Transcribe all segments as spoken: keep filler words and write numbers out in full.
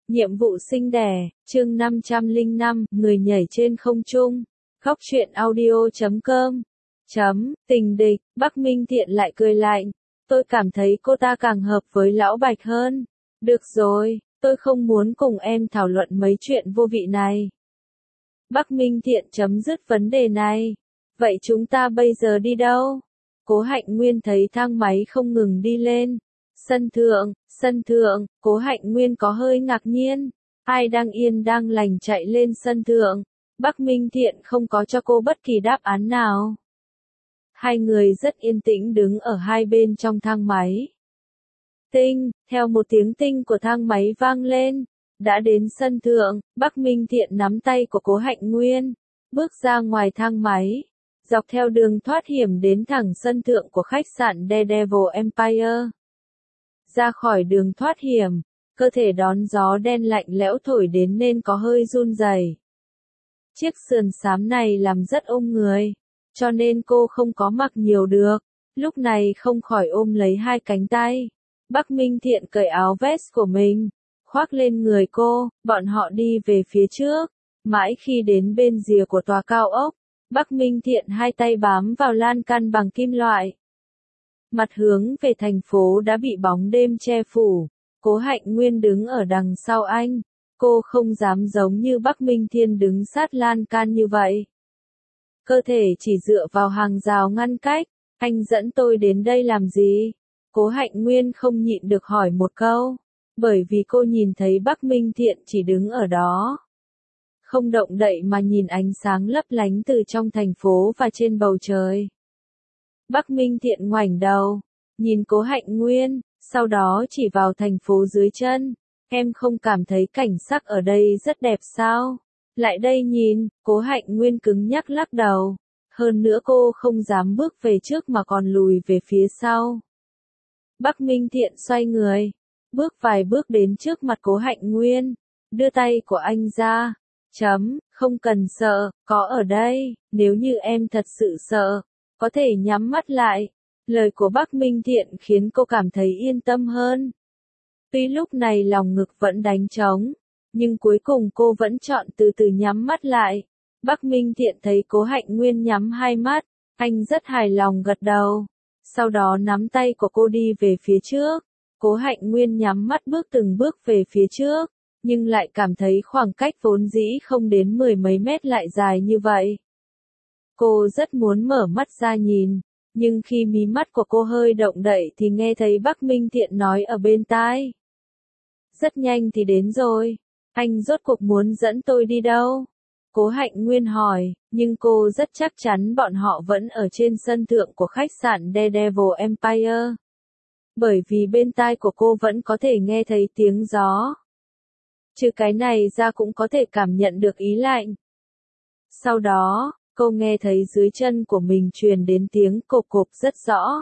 Nhiệm vụ sinh đẻ, chương năm trăm lẻ năm, người nhảy trên không trung. Góc truyện audio chấm com. Chấm, tình địch, Bắc Minh Thiện lại cười lạnh. Tôi cảm thấy cô ta càng hợp với lão Bạch hơn. Được rồi, tôi không muốn cùng em thảo luận mấy chuyện vô vị này. Bắc Minh Thiện chấm dứt vấn đề này. Vậy chúng ta bây giờ đi đâu? Cố Hạnh Nguyên thấy thang máy không ngừng đi lên. Sân thượng, sân thượng, Cố Hạnh Nguyên có hơi ngạc nhiên. Ai đang yên đang lành chạy lên sân thượng. Bắc Minh Thiện không có cho cô bất kỳ đáp án nào. Hai người rất yên tĩnh đứng ở hai bên trong thang máy. Tinh, theo một tiếng tinh của thang máy vang lên. Đã đến sân thượng, Bắc Minh Thiện nắm tay của Cố Hạnh Nguyên. Bước ra ngoài thang máy. Dọc theo đường thoát hiểm đến thẳng sân thượng của khách sạn Daredevil Empire. Ra khỏi đường thoát hiểm, cơ thể đón gió đen lạnh lẽo thổi đến nên có hơi run rẩy. Chiếc sườn xám này làm rất ôm người, cho nên cô không có mặc nhiều được, lúc này không khỏi ôm lấy hai cánh tay. Bắc Minh Thiện cởi áo vest của mình, khoác lên người cô, bọn họ đi về phía trước, mãi khi đến bên rìa của tòa cao ốc, Bắc Minh Thiện hai tay bám vào lan can bằng kim loại. Mặt hướng về thành phố đã bị bóng đêm che phủ. Cố Hạnh Nguyên đứng ở đằng sau anh. Cô không dám giống như Bắc Minh Thiên đứng sát lan can như vậy. Cơ thể chỉ dựa vào hàng rào ngăn cách. Anh dẫn tôi đến đây làm gì? Cố Hạnh Nguyên không nhịn được hỏi một câu. Bởi vì cô nhìn thấy Bắc Minh Thiện chỉ đứng ở đó. Không động đậy mà nhìn ánh sáng lấp lánh từ trong thành phố và trên bầu trời. Bắc Minh Thiện ngoảnh đầu, nhìn Cố Hạnh Nguyên, sau đó chỉ vào thành phố dưới chân. Em không cảm thấy cảnh sắc ở đây rất đẹp sao? Lại đây nhìn, Cố Hạnh Nguyên cứng nhắc lắc đầu. Hơn nữa cô không dám bước về trước mà còn lùi về phía sau. Bắc Minh Thiện xoay người, bước vài bước đến trước mặt Cố Hạnh Nguyên, đưa tay của anh ra. Chấm, không cần sợ, có ở đây, nếu như em thật sự sợ. Có thể nhắm mắt lại. Lời của Bắc Minh Thiện khiến cô cảm thấy yên tâm hơn. Tuy lúc này lòng ngực vẫn đánh trống, nhưng cuối cùng cô vẫn chọn từ từ nhắm mắt lại. Bắc Minh Thiện thấy Cố Hạnh Nguyên nhắm hai mắt, anh rất hài lòng gật đầu. Sau đó nắm tay của cô đi về phía trước. Cố Hạnh Nguyên nhắm mắt bước từng bước về phía trước, nhưng lại cảm thấy khoảng cách vốn dĩ không đến mười mấy mét lại dài như vậy. Cô rất muốn mở mắt ra nhìn, nhưng khi mí mắt của cô hơi động đậy thì nghe thấy Bắc Minh Thiện nói ở bên tai. Rất nhanh thì đến rồi, anh rốt cuộc muốn dẫn tôi đi đâu? Cố Hạnh Nguyên hỏi, nhưng cô rất chắc chắn bọn họ vẫn ở trên sân thượng của khách sạn Daredevil Empire. Bởi vì bên tai của cô vẫn có thể nghe thấy tiếng gió. Trừ cái này ra cũng có thể cảm nhận được ý lạnh. Sau đó, cô nghe thấy dưới chân của mình truyền đến tiếng cộp cộp rất rõ.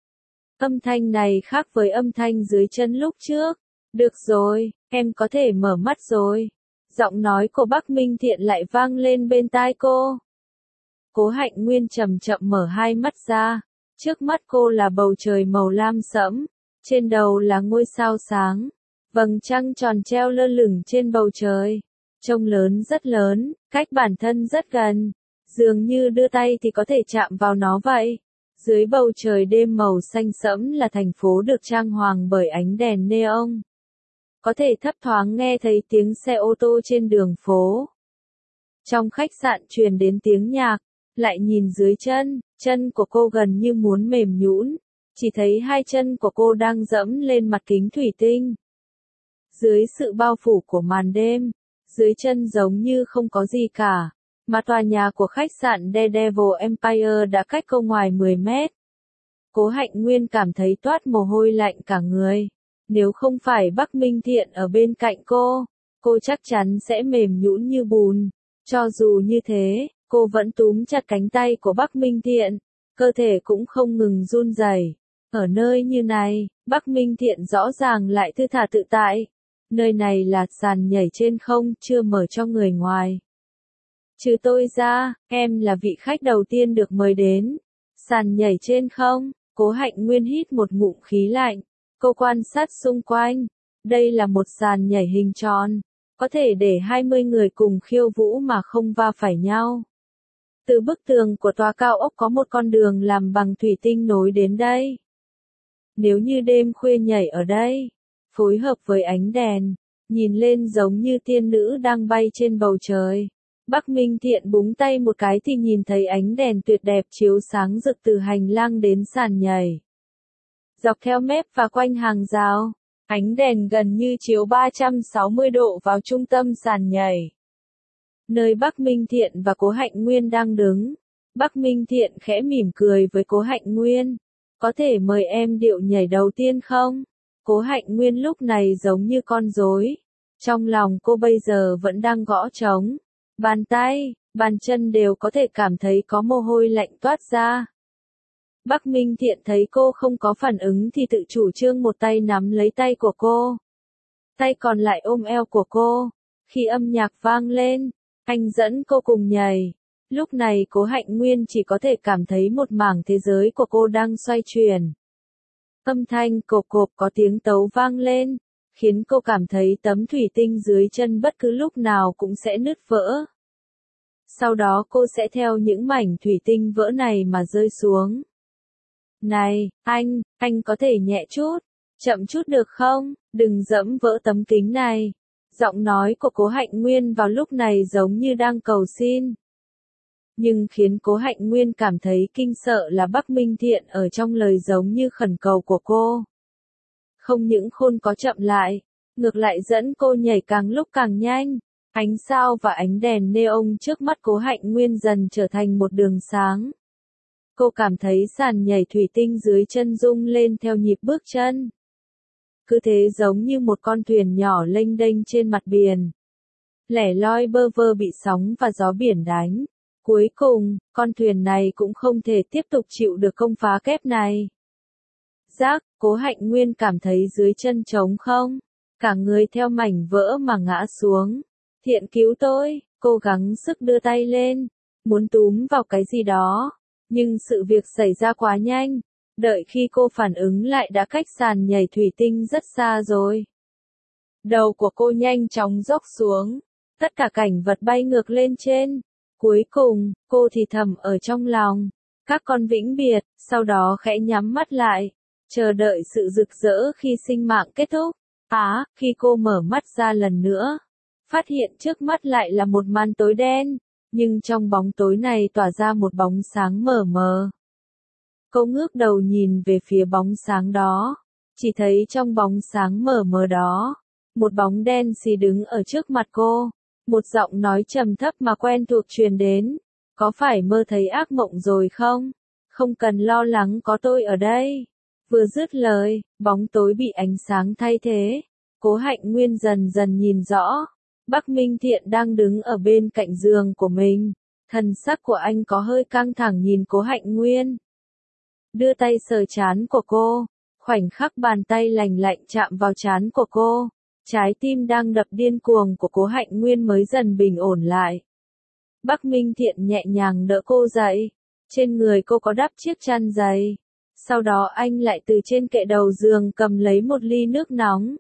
Âm thanh này khác với âm thanh dưới chân lúc trước. Được rồi, em có thể mở mắt rồi. Giọng nói của Bắc Minh Thiện lại vang lên bên tai cô. Cố Hạnh Nguyên chậm chậm mở hai mắt ra. Trước mắt cô là bầu trời màu lam sẫm. Trên đầu là ngôi sao sáng. Vầng trăng tròn treo lơ lửng trên bầu trời. Trông lớn rất lớn, cách bản thân rất gần. Dường như đưa tay thì có thể chạm vào nó vậy. Dưới bầu trời đêm màu xanh sẫm là thành phố được trang hoàng bởi ánh đèn neon. Có thể thấp thoáng nghe thấy tiếng xe ô tô trên đường phố. Trong khách sạn truyền đến tiếng nhạc, lại nhìn dưới chân, chân của cô gần như muốn mềm nhũn, chỉ thấy hai chân của cô đang dẫm lên mặt kính thủy tinh. Dưới sự bao phủ của màn đêm, dưới chân giống như không có gì cả. Mà tòa nhà của khách sạn Daredevil Empire đã cách cô ngoài mười mét. Cố Hạnh Nguyên cảm thấy toát mồ hôi lạnh cả người. Nếu không phải Bắc Minh Thiện ở bên cạnh cô, cô chắc chắn sẽ mềm nhũn như bùn. Cho dù như thế, cô vẫn túm chặt cánh tay của Bắc Minh Thiện, cơ thể cũng không ngừng run rẩy. Ở nơi như này, Bắc Minh Thiện rõ ràng lại thư thả tự tại. Nơi này là sàn nhảy trên không, chưa mở cho người ngoài. Trừ tôi ra, em là vị khách đầu tiên được mời đến. Sàn nhảy trên không, Cố Hạnh Nguyên hít một ngụm khí lạnh. Cô quan sát xung quanh. Đây là một sàn nhảy hình tròn, có thể để hai mươi người cùng khiêu vũ mà không va phải nhau. Từ bức tường của tòa cao ốc có một con đường làm bằng thủy tinh nối đến đây. Nếu như đêm khuya nhảy ở đây, phối hợp với ánh đèn, nhìn lên giống như tiên nữ đang bay trên bầu trời. Bắc Minh Thiện búng tay một cái thì nhìn thấy ánh đèn tuyệt đẹp chiếu sáng rực từ hành lang đến sàn nhảy. Dọc theo mép và quanh hàng rào, ánh đèn gần như chiếu ba trăm sáu mươi độ vào trung tâm sàn nhảy. Nơi Bắc Minh Thiện và Cố Hạnh Nguyên đang đứng. Bắc Minh Thiện khẽ mỉm cười với Cố Hạnh Nguyên. Có thể mời em điệu nhảy đầu tiên không? Cố Hạnh Nguyên lúc này giống như con rối. Trong lòng cô bây giờ vẫn đang gõ trống. Bàn tay, bàn chân đều có thể cảm thấy có mồ hôi lạnh toát ra. Bắc Minh Thiện thấy cô không có phản ứng thì tự chủ trương một tay nắm lấy tay của cô. Tay còn lại ôm eo của cô. Khi âm nhạc vang lên, anh dẫn cô cùng nhảy. Lúc này Cố Hạnh Nguyên chỉ có thể cảm thấy một mảng thế giới của cô đang xoay chuyển. Âm thanh cộp cộp có tiếng tấu vang lên, khiến cô cảm thấy tấm thủy tinh dưới chân bất cứ lúc nào cũng sẽ nứt vỡ. Sau đó cô sẽ theo những mảnh thủy tinh vỡ này mà rơi xuống. Này, anh, anh có thể nhẹ chút, chậm chút được không? Đừng dẫm vỡ tấm kính này. Giọng nói của Cố Hạnh Nguyên vào lúc này giống như đang cầu xin. Nhưng khiến Cố Hạnh Nguyên cảm thấy kinh sợ là Bắc Minh Thiện ở trong lời giống như khẩn cầu của cô. Không những khôn có chậm lại, ngược lại dẫn cô nhảy càng lúc càng nhanh. Ánh sao và ánh đèn neon trước mắt Cố Hạnh Nguyên dần trở thành một đường sáng. Cô cảm thấy sàn nhảy thủy tinh dưới chân rung lên theo nhịp bước chân. Cứ thế giống như một con thuyền nhỏ lênh đênh trên mặt biển. Lẻ loi bơ vơ bị sóng và gió biển đánh. Cuối cùng, con thuyền này cũng không thể tiếp tục chịu được công phá kép này. Rác, Cố Hạnh Nguyên cảm thấy dưới chân trống không. Cả người theo mảnh vỡ mà ngã xuống. Thiện cứu tôi, cô gắng sức đưa tay lên. Muốn túm vào cái gì đó. Nhưng sự việc xảy ra quá nhanh. Đợi khi cô phản ứng lại đã cách sàn nhảy thủy tinh rất xa rồi. Đầu của cô nhanh chóng dốc xuống. Tất cả cảnh vật bay ngược lên trên. Cuối cùng, cô thì thầm ở trong lòng. Các con vĩnh biệt, sau đó khẽ nhắm mắt lại. Chờ đợi sự rực rỡ khi sinh mạng kết thúc. Á, khi cô mở mắt ra lần nữa. Phát hiện trước mắt lại là một màn tối đen. Nhưng trong bóng tối này tỏa ra một bóng sáng mờ mờ. Cô ngước đầu nhìn về phía bóng sáng đó. Chỉ thấy trong bóng sáng mờ mờ đó. Một bóng đen xì đứng ở trước mặt cô. Một giọng nói trầm thấp mà quen thuộc truyền đến. Có phải mơ thấy ác mộng rồi không? Không cần lo lắng có tôi ở đây. Vừa dứt lời, bóng tối bị ánh sáng thay thế. Cố Hạnh Nguyên dần dần nhìn rõ. Bắc Minh Thiện đang đứng ở bên cạnh giường của mình. Thần sắc của anh có hơi căng thẳng nhìn Cố Hạnh Nguyên. Đưa tay sờ trán của cô. Khoảnh khắc bàn tay lành lạnh chạm vào trán của cô. Trái tim đang đập điên cuồng của Cố Hạnh Nguyên mới dần bình ổn lại. Bắc Minh Thiện nhẹ nhàng đỡ cô dậy. Trên người cô có đắp chiếc chăn dày. Sau đó anh lại từ trên kệ đầu giường cầm lấy một ly nước nóng.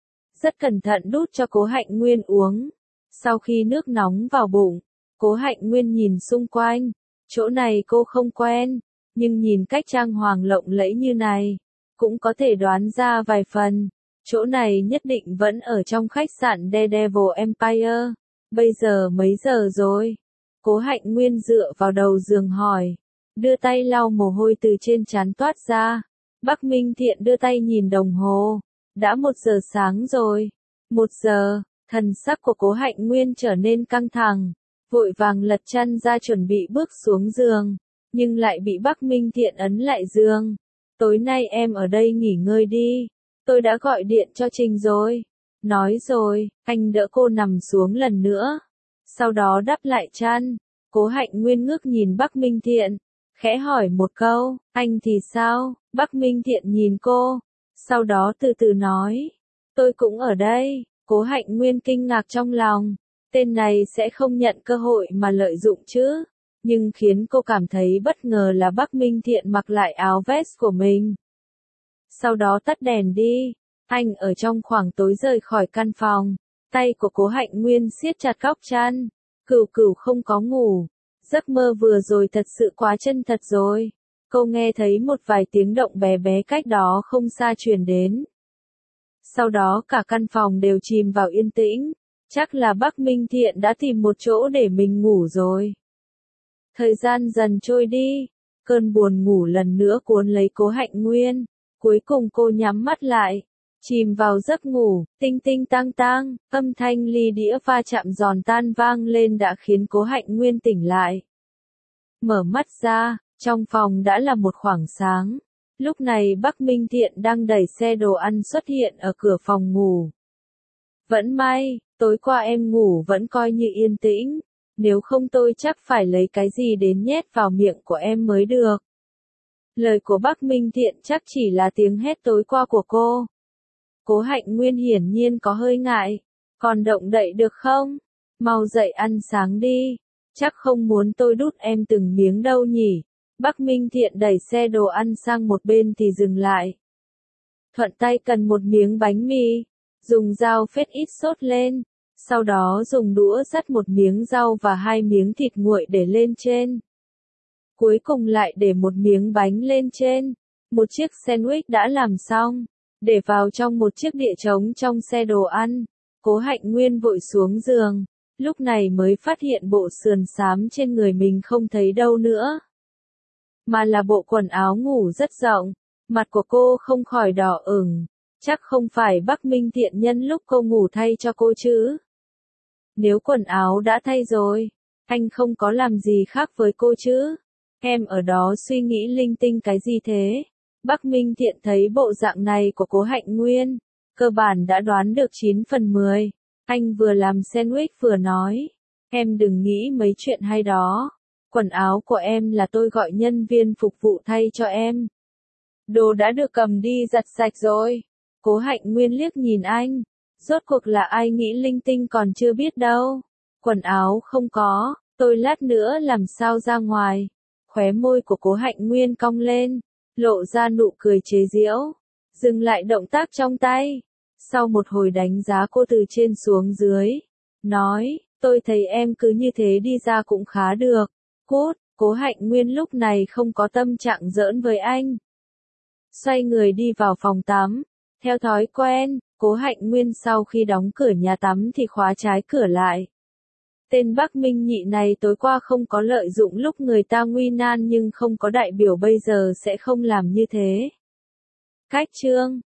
Rất cẩn thận đút cho Cố Hạnh Nguyên uống. Sau khi nước nóng vào bụng, Cố Hạnh Nguyên nhìn xung quanh. Chỗ này cô không quen, nhưng nhìn cách trang hoàng lộng lẫy như này, cũng có thể đoán ra vài phần. Chỗ này nhất định vẫn ở trong khách sạn Daredevil Empire. Bây giờ mấy giờ rồi? Cố Hạnh Nguyên dựa vào đầu giường hỏi. Đưa tay lau mồ hôi từ trên trán toát ra. Bắc Minh Thiện đưa tay nhìn đồng hồ. Đã một giờ sáng rồi. Một giờ, thần sắc của Cố Hạnh Nguyên trở nên căng thẳng. Vội vàng lật chăn ra chuẩn bị bước xuống giường. Nhưng lại bị Bắc Minh Thiện ấn lại giường. Tối nay em ở đây nghỉ ngơi đi. Tôi đã gọi điện cho Trình rồi. Nói rồi, anh đỡ cô nằm xuống lần nữa. Sau đó đắp lại chăn. Cố Hạnh Nguyên ngước nhìn Bắc Minh Thiện. Khẽ hỏi một câu, anh thì sao? Bắc Minh Thiện nhìn cô. Sau đó từ từ nói. Tôi cũng ở đây. Cố Hạnh Nguyên kinh ngạc trong lòng. Tên này sẽ không nhận cơ hội mà lợi dụng chứ. Nhưng khiến cô cảm thấy bất ngờ là Bắc Minh Thiện mặc lại áo vest của mình. Sau đó tắt đèn đi. Anh ở trong khoảng tối rời khỏi căn phòng, tay của Cố Hạnh Nguyên siết chặt góc chăn. Cửu Cửu không có ngủ, giấc mơ vừa rồi thật sự quá chân thật rồi. Cô nghe thấy một vài tiếng động bé bé cách đó không xa truyền đến. Sau đó cả căn phòng đều chìm vào yên tĩnh, chắc là Bắc Minh Thiện đã tìm một chỗ để mình ngủ rồi. Thời gian dần trôi đi, cơn buồn ngủ lần nữa cuốn lấy Cố Hạnh Nguyên, cuối cùng cô nhắm mắt lại, chìm vào giấc ngủ. Tinh tinh tang tang, âm thanh ly đĩa va chạm giòn tan vang lên đã khiến Cố Hạnh Nguyên tỉnh lại. Mở mắt ra, trong phòng đã là một khoảng sáng. Lúc này Bắc Minh Thiện đang đẩy xe đồ ăn xuất hiện ở cửa phòng ngủ. Vẫn may, tối qua em ngủ vẫn coi như yên tĩnh, nếu không tôi chắc phải lấy cái gì đến nhét vào miệng của em mới được. Lời của Bắc Minh Thiện chắc chỉ là tiếng hét tối qua của cô. Cố Hạnh Nguyên hiển nhiên có hơi ngại. Còn động đậy được không? Mau dậy ăn sáng đi. Chắc không muốn tôi đút em từng miếng đâu nhỉ. Bắc Minh Thiện đẩy xe đồ ăn sang một bên thì dừng lại. Thuận tay cần một miếng bánh mì, dùng dao phết ít sốt lên, sau đó dùng đũa dắt một miếng rau và hai miếng thịt nguội để lên trên. Cuối cùng lại để một miếng bánh lên trên. Một chiếc sandwich đã làm xong, để vào trong một chiếc đĩa trống trong xe đồ ăn. Cố Hạnh Nguyên vội xuống giường, lúc này mới phát hiện bộ sườn xám trên người mình không thấy đâu nữa, mà là bộ quần áo ngủ rất rộng. Mặt của cô không khỏi đỏ ửng, chắc không phải Bắc Minh Thiện nhân lúc cô ngủ thay cho cô chứ. Nếu quần áo đã thay rồi, anh không có làm gì khác với cô chứ? Em ở đó suy nghĩ linh tinh cái gì thế? Bắc Minh Thiện thấy bộ dạng này của Cố Hạnh Nguyên, cơ bản đã đoán được chín phần mười. Anh vừa làm sandwich vừa nói, em đừng nghĩ mấy chuyện hay đó. Quần áo của em là tôi gọi nhân viên phục vụ thay cho em. Đồ đã được cầm đi giặt sạch rồi. Cố Hạnh Nguyên liếc nhìn anh, rốt cuộc là ai nghĩ linh tinh còn chưa biết đâu. Quần áo không có, tôi lát nữa làm sao ra ngoài. Khóe môi của Cố Hạnh Nguyên cong lên, lộ ra nụ cười chế giễu, dừng lại động tác trong tay. Sau một hồi đánh giá cô từ trên xuống dưới, nói, tôi thấy em cứ như thế đi ra cũng khá được. Cút. Cố Hạnh Nguyên lúc này không có tâm trạng giỡn với anh. Xoay người đi vào phòng tắm. Theo thói quen, Cố Hạnh Nguyên sau khi đóng cửa nhà tắm thì khóa trái cửa lại. Tên Bắc Minh Nhị này tối qua không có lợi dụng lúc người ta nguy nan nhưng không có đại biểu bây giờ sẽ không làm như thế. Cách chương